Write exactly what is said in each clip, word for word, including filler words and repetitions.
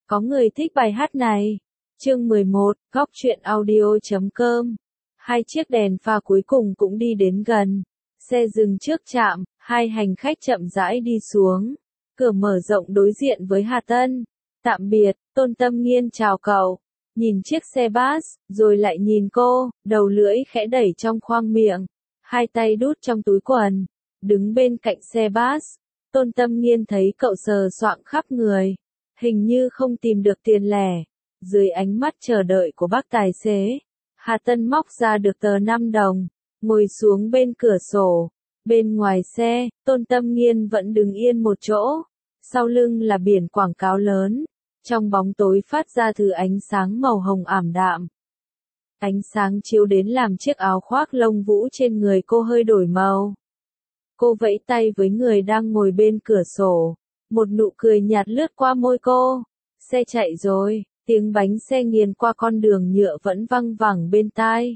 Có người thích bài hát này. Chương mười một, góc truyện audio chấm com. Hai chiếc đèn pha cuối cùng cũng đi đến gần. Xe dừng trước trạm, hai hành khách chậm rãi đi xuống. Cửa mở rộng đối diện với Hà Tân. Tạm biệt, Tôn Tâm Nghiên chào cậu. Nhìn chiếc xe bus, rồi lại nhìn cô, đầu lưỡi khẽ đẩy trong khoang miệng. Hai tay đút trong túi quần. Đứng bên cạnh xe bus. Tôn Tâm Nghiên thấy cậu sờ soạng khắp người. Hình như không tìm được tiền lẻ. Dưới ánh mắt chờ đợi của bác tài xế, Hà Tân móc ra được tờ năm đồng, ngồi xuống bên cửa sổ. Bên ngoài xe, Tôn Tâm Nghiên vẫn đứng yên một chỗ. Sau lưng là biển quảng cáo lớn. Trong bóng tối phát ra thứ ánh sáng màu hồng ảm đạm. Ánh sáng chiếu đến làm chiếc áo khoác lông vũ trên người cô hơi đổi màu. Cô vẫy tay với người đang ngồi bên cửa sổ. Một nụ cười nhạt lướt qua môi cô. Xe chạy rồi, tiếng bánh xe nghiền qua con đường nhựa vẫn văng vẳng bên tai.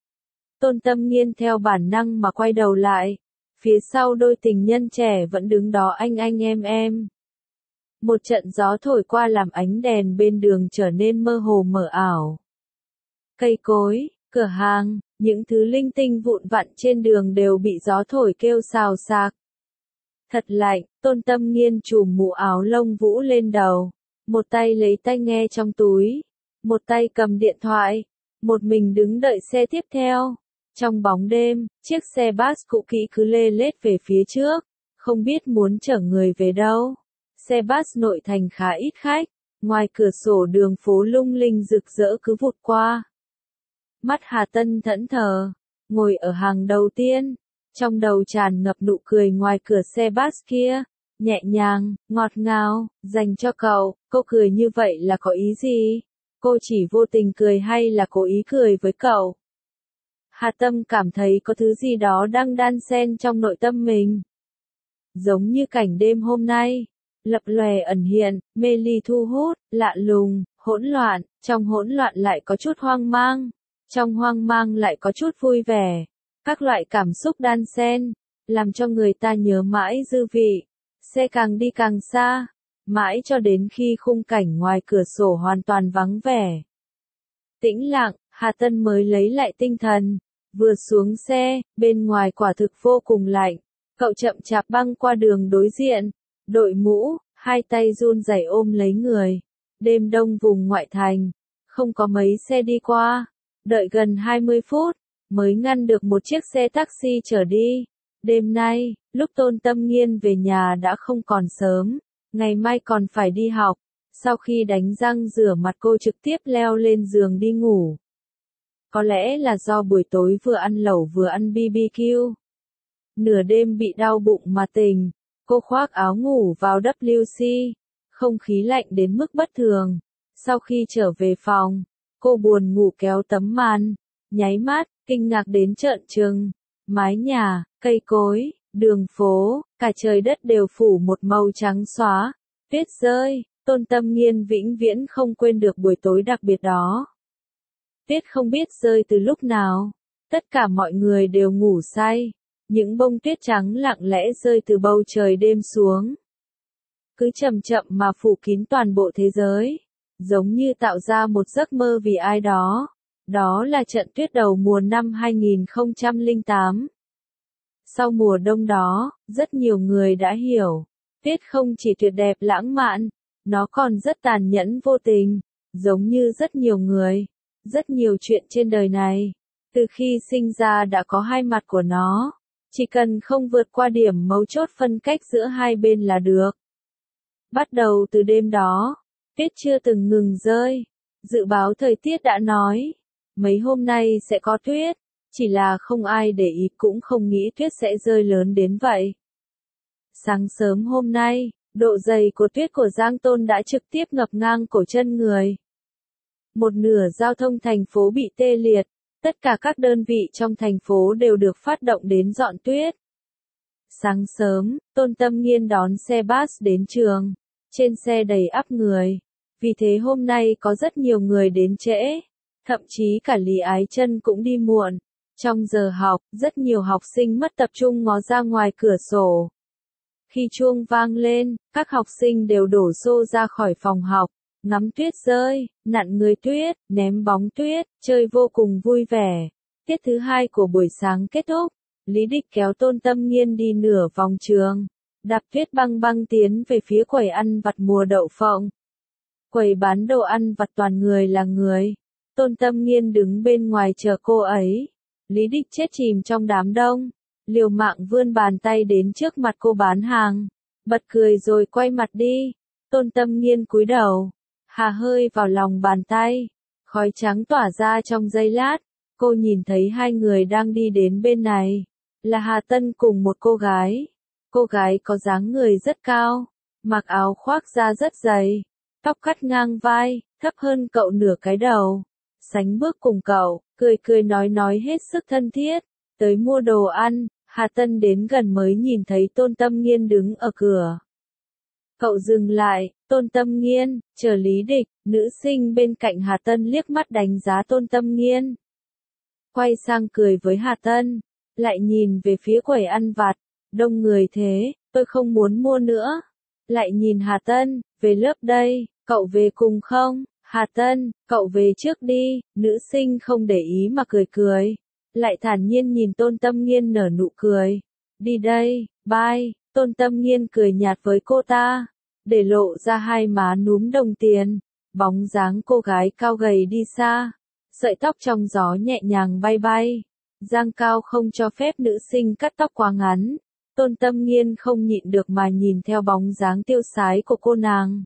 Tôn Tâm Nghiên theo bản năng mà quay đầu lại. Phía sau đôi tình nhân trẻ vẫn đứng đó anh anh em em. Một trận gió thổi qua làm ánh đèn bên đường trở nên mơ hồ mờ ảo. Cây cối, cửa hàng, những thứ linh tinh vụn vặt trên đường đều bị gió thổi kêu xào xạc. Thật lạnh, Tôn Tâm Nghiên trùm mũ áo lông vũ lên đầu. Một tay lấy tai nghe trong túi. Một tay cầm điện thoại. Một mình đứng đợi xe tiếp theo. Trong bóng đêm, chiếc xe bus cũ kỹ cứ lê lết về phía trước. Không biết muốn chở người về đâu. Xe bus nội thành khá ít khách. Ngoài cửa sổ đường phố lung linh rực rỡ cứ vụt qua. Mắt Hà Tân thẫn thờ. Ngồi ở hàng đầu tiên. Trong đầu tràn ngập nụ cười ngoài cửa xe bus kia. Nhẹ nhàng, ngọt ngào, dành cho cậu. Cô cười như vậy là có ý gì? Cô chỉ vô tình cười hay là cố ý cười với cậu? Hà Tâm cảm thấy có thứ gì đó đang đan xen trong nội tâm mình. Giống như cảnh đêm hôm nay. Lập lòe ẩn hiện, mê ly thu hút, lạ lùng, hỗn loạn. Trong hỗn loạn lại có chút hoang mang. Trong hoang mang lại có chút vui vẻ. Các loại cảm xúc đan xen, làm cho người ta nhớ mãi dư vị. Xe càng đi càng xa, mãi cho đến khi khung cảnh ngoài cửa sổ hoàn toàn vắng vẻ. Tĩnh lặng, Hà Tân mới lấy lại tinh thần. Vừa xuống xe, bên ngoài quả thực vô cùng lạnh. Cậu chậm chạp băng qua đường đối diện, đội mũ, hai tay run rẩy ôm lấy người. Đêm đông vùng ngoại thành, không có mấy xe đi qua. Đợi gần hai mươi phút, mới ngăn được một chiếc xe taxi chở đi. Đêm nay, lúc Tôn Tâm Nghiên về nhà đã không còn sớm, ngày mai còn phải đi học. Sau khi đánh răng rửa mặt cô trực tiếp leo lên giường đi ngủ. Có lẽ là do buổi tối vừa ăn lẩu vừa ăn bê bê kiu. Nửa đêm bị đau bụng mà tỉnh, cô khoác áo ngủ vào vê kép xê, không khí lạnh đến mức bất thường. Sau khi trở về phòng, cô buồn ngủ kéo tấm màn, nháy mắt, kinh ngạc đến trợn trừng. Mái nhà, cây cối, đường phố, cả trời đất đều phủ một màu trắng xóa. Tuyết rơi, Tôn Tâm Nghiên vĩnh viễn không quên được buổi tối đặc biệt đó. Tuyết không biết rơi từ lúc nào. Tất cả mọi người đều ngủ say. Những bông tuyết trắng lặng lẽ rơi từ bầu trời đêm xuống. Cứ chậm chậm mà phủ kín toàn bộ thế giới. Giống như tạo ra một giấc mơ vì ai đó. Đó là trận tuyết đầu mùa năm hai nghìn không trăm lẻ tám. Sau mùa đông đó, rất nhiều người đã hiểu. Tuyết không chỉ tuyệt đẹp lãng mạn, nó còn rất tàn nhẫn vô tình. Giống như rất nhiều người, rất nhiều chuyện trên đời này. Từ khi sinh ra đã có hai mặt của nó. Chỉ cần không vượt qua điểm mấu chốt phân cách giữa hai bên là được. Bắt đầu từ đêm đó, tuyết chưa từng ngừng rơi. Dự báo thời tiết đã nói, mấy hôm nay sẽ có tuyết, chỉ là không ai để ý cũng không nghĩ tuyết sẽ rơi lớn đến vậy. Sáng sớm hôm nay, độ dày của tuyết của Giang Tôn đã trực tiếp ngập ngang cổ chân người. Một nửa giao thông thành phố bị tê liệt, tất cả các đơn vị trong thành phố đều được phát động đến dọn tuyết. Sáng sớm, Tôn Tâm Nghiên đón xe bus đến trường, trên xe đầy ắp người, vì thế hôm nay có rất nhiều người đến trễ, thậm chí cả Lý Ái Chân cũng đi muộn. Trong giờ học, rất nhiều học sinh mất tập trung ngó ra ngoài cửa sổ. Khi chuông vang lên, các học sinh đều đổ xô ra khỏi phòng học. ngắm tuyết rơi, nặn người tuyết, ném bóng tuyết, chơi vô cùng vui vẻ. Tiết thứ hai của buổi sáng kết thúc, Lý Địch kéo Tôn Tâm Nghiên đi nửa vòng trường, đạp tuyết băng băng tiến về phía quầy ăn vặt mùa đậu phộng. Quầy bán đồ ăn vặt toàn người là người. Tôn Tâm Nghiên đứng bên ngoài chờ cô ấy. Lý Địch chết chìm trong đám đông, liều mạng vươn bàn tay đến trước mặt cô bán hàng, bật cười rồi quay mặt đi. Tôn Tâm Nghiên cúi đầu, hà hơi vào lòng bàn tay, khói trắng tỏa ra trong giây lát. Cô nhìn thấy hai người đang đi đến bên này, là Hà Tân cùng một cô gái. Cô gái có dáng người rất cao, mặc áo khoác da rất dày, tóc cắt ngang vai, thấp hơn cậu nửa cái đầu. Sánh bước cùng cậu, cười cười nói nói hết sức thân thiết. Tới mua đồ ăn, Hà Tân đến gần mới nhìn thấy Tôn Tâm Nghiên đứng ở cửa. Cậu dừng lại, Tôn Tâm Nghiên, chờ Lý Địch, nữ sinh bên cạnh Hà Tân liếc mắt đánh giá Tôn Tâm Nghiên. Quay sang cười với Hà Tân, lại nhìn về phía quầy ăn vặt, đông người thế, tôi không muốn mua nữa. Lại nhìn Hà Tân, về lớp đây, cậu về cùng không? Hà Tân, cậu về trước đi, nữ sinh không để ý mà cười cười. Lại thản nhiên nhìn Tôn Tâm Nghiên nở nụ cười. Đi đây, bye. Tôn Tâm Nghiên cười nhạt với cô ta, để lộ ra hai má núm đồng tiền. Bóng dáng cô gái cao gầy đi xa, sợi tóc trong gió nhẹ nhàng bay bay. Giang cao không cho phép nữ sinh cắt tóc quá ngắn. Tôn Tâm Nghiên không nhịn được mà nhìn theo bóng dáng tiêu sái của cô nàng.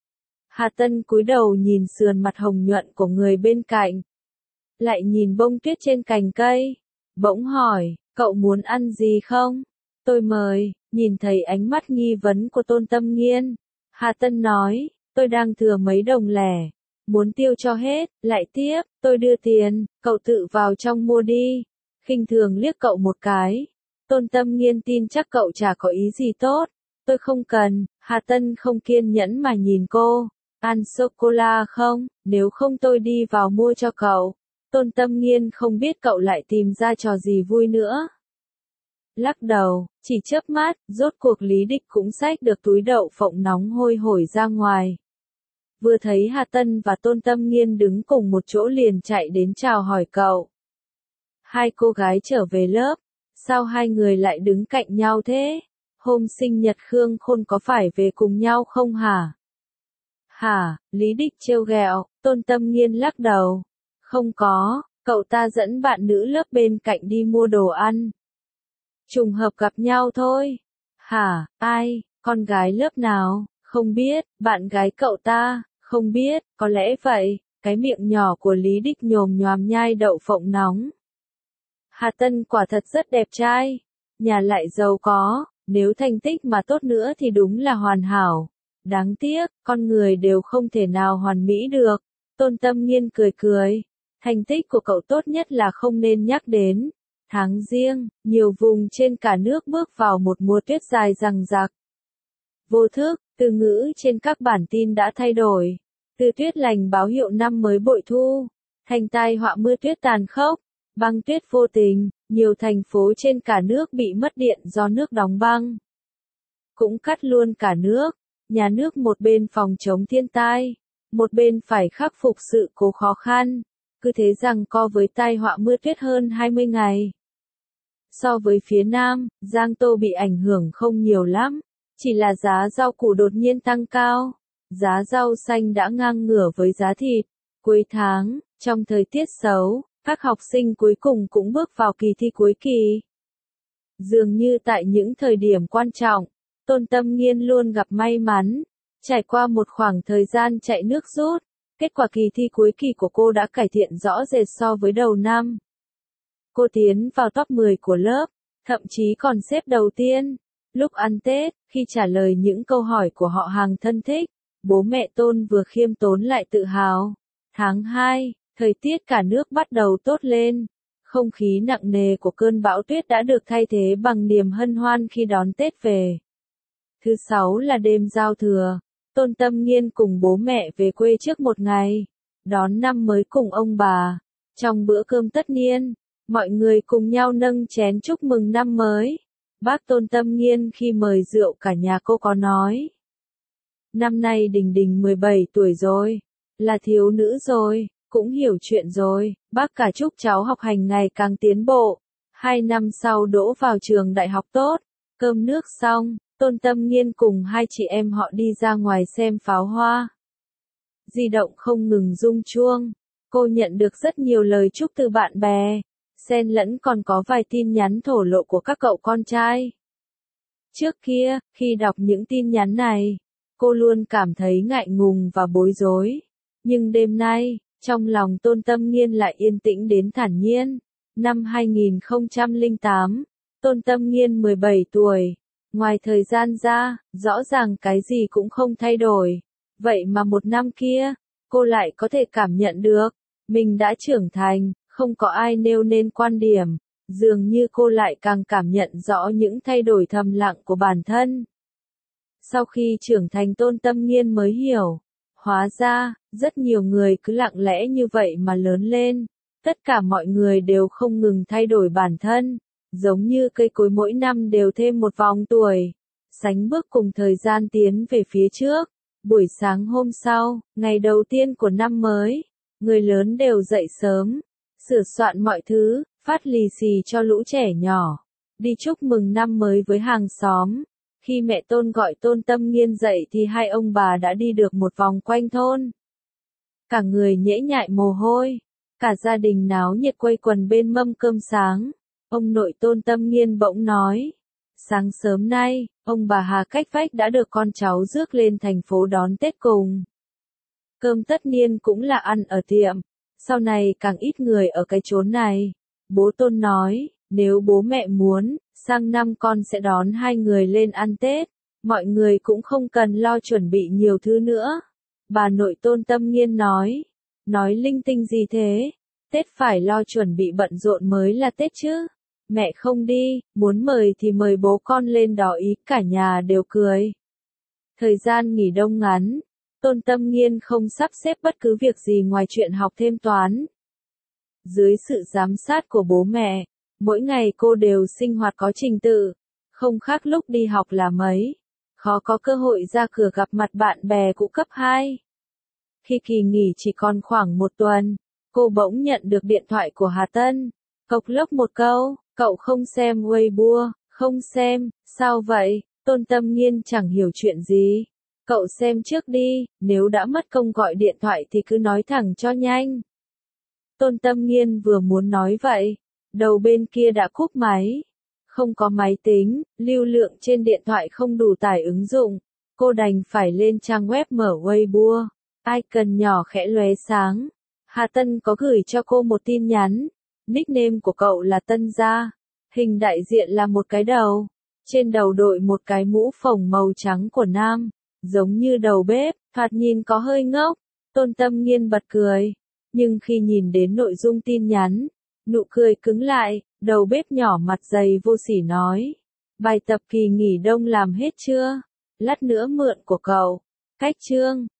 Hà Tân cúi đầu nhìn sườn mặt hồng nhuận của người bên cạnh. Lại nhìn bông tuyết trên cành cây. Bỗng hỏi, cậu muốn ăn gì không? Tôi mời. Nhìn thấy ánh mắt nghi vấn của Tôn Tâm Nghiên, Hà Tân nói, tôi đang thừa mấy đồng lẻ. Muốn tiêu cho hết, lại tiếp, tôi đưa tiền, cậu tự vào trong mua đi. Khinh thường liếc cậu một cái. Tôn Tâm Nghiên tin chắc cậu chả có ý gì tốt. Tôi không cần. Hà Tân không kiên nhẫn mà nhìn cô. Ăn sô-cô-la không? Nếu không tôi đi vào mua cho cậu. Tôn Tâm Nghiên không biết cậu lại tìm ra trò gì vui nữa. Lắc đầu, chỉ chớp mắt, rốt cuộc Lý Địch cũng xách được túi đậu phộng nóng hôi hổi ra ngoài. Vừa thấy Hà Tân và Tôn Tâm Nghiên đứng cùng một chỗ liền chạy đến chào hỏi cậu. Hai cô gái trở về lớp, sao hai người lại đứng cạnh nhau thế? Hôm sinh nhật Khương Khôn có phải về cùng nhau không hả? Hả, Lý Địch trêu ghẹo. Tôn Tâm Nghiên lắc đầu. Không có, cậu ta dẫn bạn nữ lớp bên cạnh đi mua đồ ăn. Trùng hợp gặp nhau thôi. Hả, ai, con gái lớp nào? Không biết, bạn gái cậu ta, không biết, có lẽ vậy. Cái miệng nhỏ của Lý Địch nhồm nhoàm nhai đậu phộng nóng. Hà Tân quả thật rất đẹp trai, nhà lại giàu có, nếu thành tích mà tốt nữa thì đúng là hoàn hảo. Đáng tiếc, con người đều không thể nào hoàn mỹ được. Tôn Tâm Nghiên cười cười, thành tích của cậu tốt nhất là không nên nhắc đến. Tháng Giêng, nhiều vùng trên cả nước bước vào một mùa tuyết dài dằng dặc. Vô thức, từ ngữ trên các bản tin đã thay đổi. Từ tuyết lành báo hiệu năm mới bội thu, thành tai họa mưa tuyết tàn khốc, băng tuyết vô tình, nhiều thành phố trên cả nước bị mất điện do nước đóng băng. Cũng cắt luôn cả nước, nhà nước một bên phòng chống thiên tai, một bên phải khắc phục sự cố khó khăn, cứ thế rằng co với tai họa mưa tuyết hơn hai mươi ngày. So với phía Nam, Giang Tô bị ảnh hưởng không nhiều lắm, chỉ là giá rau củ đột nhiên tăng cao, giá rau xanh đã ngang ngửa với giá thịt. Cuối tháng, trong thời tiết xấu, các học sinh cuối cùng cũng bước vào kỳ thi cuối kỳ. Dường như tại những thời điểm quan trọng, Tôn Tâm Nghiên luôn gặp may mắn. Trải qua một khoảng thời gian chạy nước rút, kết quả kỳ thi cuối kỳ của cô đã cải thiện rõ rệt so với đầu năm. Cô tiến vào top mười của lớp, thậm chí còn xếp đầu tiên. Lúc ăn Tết, khi trả lời những câu hỏi của họ hàng thân thích, bố mẹ Tôn vừa khiêm tốn lại tự hào. Tháng hai, thời tiết cả nước bắt đầu tốt lên. Không khí nặng nề của cơn bão tuyết đã được thay thế bằng niềm hân hoan khi đón Tết về. Thứ sáu là đêm giao thừa. Tôn Tâm Nghiên cùng bố mẹ về quê trước một ngày, đón năm mới cùng ông bà. Trong bữa cơm tất niên, mọi người cùng nhau nâng chén chúc mừng năm mới. Bác Tôn Tâm Nghiên khi mời rượu cả nhà cô có nói. Năm nay Đình Đình mười bảy tuổi rồi, là thiếu nữ rồi, cũng hiểu chuyện rồi, bác cả chúc cháu học hành ngày càng tiến bộ. Hai năm sau đỗ vào trường đại học tốt, cơm nước xong, Tôn Tâm Nghiên cùng hai chị em họ đi ra ngoài xem pháo hoa. Di động không ngừng rung chuông, cô nhận được rất nhiều lời chúc từ bạn bè, xen lẫn còn có vài tin nhắn thổ lộ của các cậu con trai. Trước kia, khi đọc những tin nhắn này, cô luôn cảm thấy ngại ngùng và bối rối. Nhưng đêm nay, trong lòng Tôn Tâm Nghiên lại yên tĩnh đến thản nhiên. Năm hai nghìn không trăm lẻ tám, Tôn Tâm Nghiên mười bảy tuổi. Ngoài thời gian ra, rõ ràng cái gì cũng không thay đổi. Vậy mà một năm kia, cô lại có thể cảm nhận được, mình đã trưởng thành, không có ai nêu nên quan điểm. Dường như cô lại càng cảm nhận rõ những thay đổi thầm lặng của bản thân. Sau khi trưởng thành Tôn Tâm Nghiên mới hiểu, hóa ra, rất nhiều người cứ lặng lẽ như vậy mà lớn lên. Tất cả mọi người đều không ngừng thay đổi bản thân, giống như cây cối mỗi năm đều thêm một vòng tuổi, sánh bước cùng thời gian tiến về phía trước. Buổi sáng hôm sau, ngày đầu tiên của năm mới, người lớn đều dậy sớm, sửa soạn mọi thứ, phát lì xì cho lũ trẻ nhỏ, đi chúc mừng năm mới với hàng xóm. Khi mẹ Tôn gọi Tôn Tâm Nghiên dậy thì hai ông bà đã đi được một vòng quanh thôn. Cả người nhễ nhại mồ hôi, cả gia đình náo nhiệt quây quần bên mâm cơm sáng. Ông nội Tôn Tâm Nghiên bỗng nói, sáng sớm nay, ông bà Hà cách vách đã được con cháu rước lên thành phố đón Tết cùng. Cơm tất niên cũng là ăn ở tiệm, sau này càng ít người ở cái chốn này. Bố Tôn nói, nếu bố mẹ muốn, sang năm con sẽ đón hai người lên ăn Tết, mọi người cũng không cần lo chuẩn bị nhiều thứ nữa. Bà nội Tôn Tâm Nghiên nói, nói linh tinh gì thế, Tết phải lo chuẩn bị bận rộn mới là Tết chứ. Mẹ không đi, muốn mời thì mời bố con lên đó ý, cả nhà đều cười. Thời gian nghỉ đông ngắn, Tôn Tâm Nghiên không sắp xếp bất cứ việc gì ngoài chuyện học thêm toán. Dưới sự giám sát của bố mẹ, mỗi ngày cô đều sinh hoạt có trình tự, không khác lúc đi học là mấy. Khó có cơ hội ra cửa gặp mặt bạn bè cũ cấp hai. Khi kỳ nghỉ chỉ còn khoảng một tuần, cô bỗng nhận được điện thoại của Hà Tân. Cộc lốc một câu, cậu không xem Weibo, không xem, sao vậy? Tôn Tâm Nghiên chẳng hiểu chuyện gì. Cậu xem trước đi, nếu đã mất công gọi điện thoại thì cứ nói thẳng cho nhanh. Tôn Tâm Nghiên vừa muốn nói vậy, đầu bên kia đã cúp máy. Không có máy tính, lưu lượng trên điện thoại không đủ tải ứng dụng, cô đành phải lên trang web mở Weibo. Icon nhỏ khẽ lóe sáng. Hà Tân có gửi cho cô một tin nhắn. Nickname của cậu là Tân Gia. Hình đại diện là một cái đầu. Trên đầu đội một cái mũ phồng màu trắng của nam, giống như đầu bếp, thoạt nhìn có hơi ngốc. Tôn Tâm Nghiên bật cười. Nhưng khi nhìn đến nội dung tin nhắn, nụ cười cứng lại, đầu bếp nhỏ mặt dày vô sỉ nói. Bài tập kỳ nghỉ đông làm hết chưa? Lát nữa mượn của cậu. Cách chương.